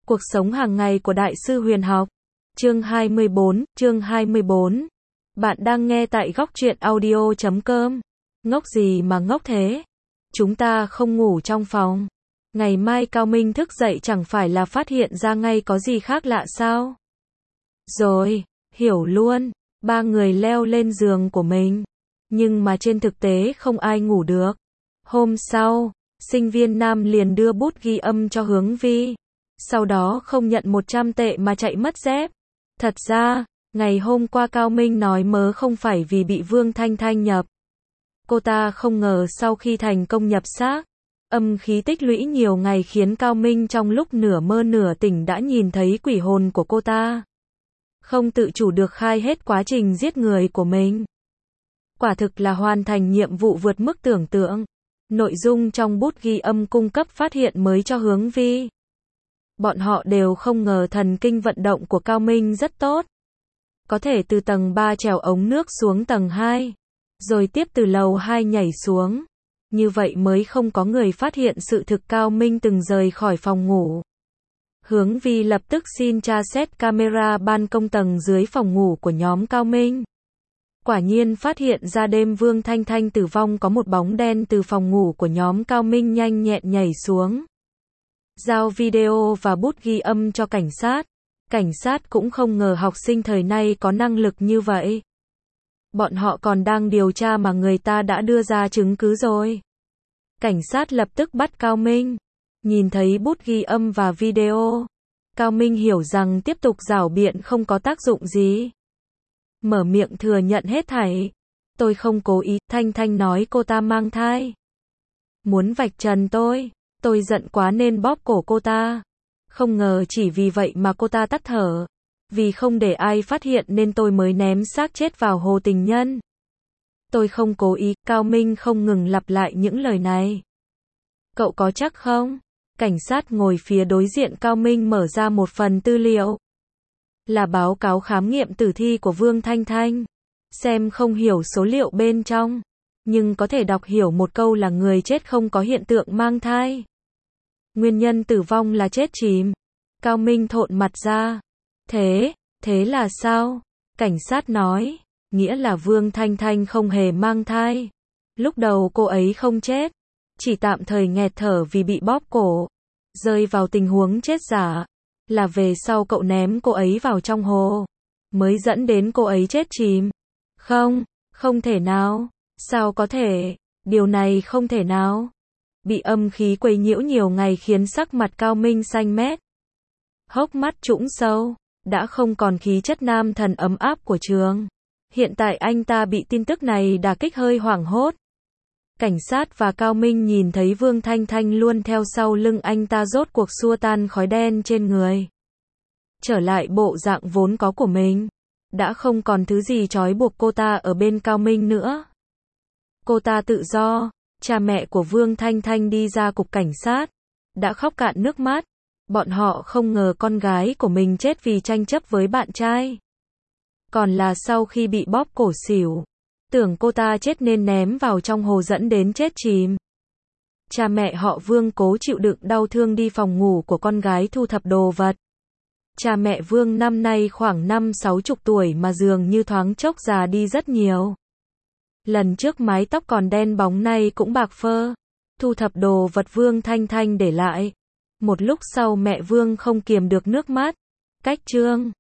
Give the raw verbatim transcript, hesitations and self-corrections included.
Cuộc sống hàng ngày của Đại sư Huyền học. Chương hai mươi bốn, chương hai mươi bốn. Bạn đang nghe tại góc truyện audio chấm com. Ngốc gì mà ngốc thế? Chúng ta không ngủ trong phòng. Ngày mai Cao Minh thức dậy chẳng phải là phát hiện ra ngay có gì khác lạ sao? Rồi, hiểu luôn. Ba người leo lên giường của mình. Nhưng mà trên thực tế không ai ngủ được. Hôm sau, sinh viên nam liền đưa bút ghi âm cho Hướng Vi. Sau đó không nhận một trăm tệ mà chạy mất dép. Thật ra, ngày hôm qua Cao Minh nói mớ không phải vì bị Vương Thanh Thanh nhập. Cô ta không ngờ sau khi thành công nhập xác, âm khí tích lũy nhiều ngày khiến Cao Minh trong lúc nửa mơ nửa tỉnh đã nhìn thấy quỷ hồn của cô ta. Không tự chủ được khai hết quá trình giết người của mình. Quả thực là hoàn thành nhiệm vụ vượt mức tưởng tượng. Nội dung trong bút ghi âm cung cấp phát hiện mới cho Hướng Vi. Bọn họ đều không ngờ thần kinh vận động của Cao Minh rất tốt. Có thể từ tầng ba trèo ống nước xuống tầng hai, rồi tiếp từ lầu hai nhảy xuống. Như vậy mới không có người phát hiện sự thực Cao Minh từng rời khỏi phòng ngủ. Hướng Vi lập tức xin tra xét camera ban công tầng dưới phòng ngủ của nhóm Cao Minh. Quả nhiên phát hiện ra đêm Vương Thanh Thanh tử vong có một bóng đen từ phòng ngủ của nhóm Cao Minh nhanh nhẹn nhảy xuống. Giao video và bút ghi âm cho cảnh sát. Cảnh sát cũng không ngờ học sinh thời nay có năng lực như vậy. Bọn họ còn đang điều tra mà người ta đã đưa ra chứng cứ rồi. Cảnh sát lập tức bắt Cao Minh. Nhìn thấy bút ghi âm và video, Cao Minh hiểu rằng tiếp tục giảo biện không có tác dụng gì. Mở miệng thừa nhận hết thảy. Tôi không cố ý, Thanh Thanh nói cô ta mang thai. Muốn vạch trần tôi. Tôi giận quá nên bóp cổ cô ta. Không ngờ chỉ vì vậy mà cô ta tắt thở. Vì không để ai phát hiện nên tôi mới ném xác chết vào hồ tình nhân. Tôi không cố ý, Cao Minh không ngừng lặp lại những lời này. Cậu có chắc không? Cảnh sát ngồi phía đối diện Cao Minh mở ra một phần tư liệu. Là báo cáo khám nghiệm tử thi của Vương Thanh Thanh. Xem không hiểu số liệu bên trong, nhưng có thể đọc hiểu một câu là người chết không có hiện tượng mang thai. Nguyên nhân tử vong là chết chìm. Cao Minh thộn mặt ra. Thế, thế là sao? Cảnh sát nói, nghĩa là Vương Thanh Thanh không hề mang thai. Lúc đầu cô ấy không chết, chỉ tạm thời nghẹt thở vì bị bóp cổ, rơi vào tình huống chết giả. Là về sau cậu ném cô ấy vào trong hồ, mới dẫn đến cô ấy chết chìm. Không, không thể nào. Sao có thể? Điều này không thể nào. Bị âm khí quấy nhiễu nhiều ngày khiến sắc mặt Cao Minh xanh mét. Hốc mắt trũng sâu, đã không còn khí chất nam thần ấm áp của trường. Hiện tại anh ta bị tin tức này đả kích hơi hoảng hốt. Cảnh sát và Cao Minh nhìn thấy Vương Thanh Thanh luôn theo sau lưng anh ta rốt cuộc xua tan khói đen trên người. Trở lại bộ dạng vốn có của mình. Đã không còn thứ gì trói buộc cô ta ở bên Cao Minh nữa. Cô ta tự do. Cha mẹ của Vương Thanh Thanh đi ra cục cảnh sát. Đã khóc cạn nước mắt. Bọn họ không ngờ con gái của mình chết vì tranh chấp với bạn trai. Còn là sau khi bị bóp cổ xỉu. Tưởng cô ta chết nên ném vào trong hồ dẫn đến chết chìm. Cha mẹ họ Vương cố chịu đựng đau thương đi phòng ngủ của con gái thu thập đồ vật. Cha mẹ Vương năm nay khoảng năm sáu chục tuổi mà dường như thoáng chốc già đi rất nhiều. Lần trước mái tóc còn đen bóng nay cũng bạc phơ. Thu thập đồ vật Vương Thanh Thanh để lại. Một lúc sau mẹ Vương không kiềm được nước mắt. Cách trương.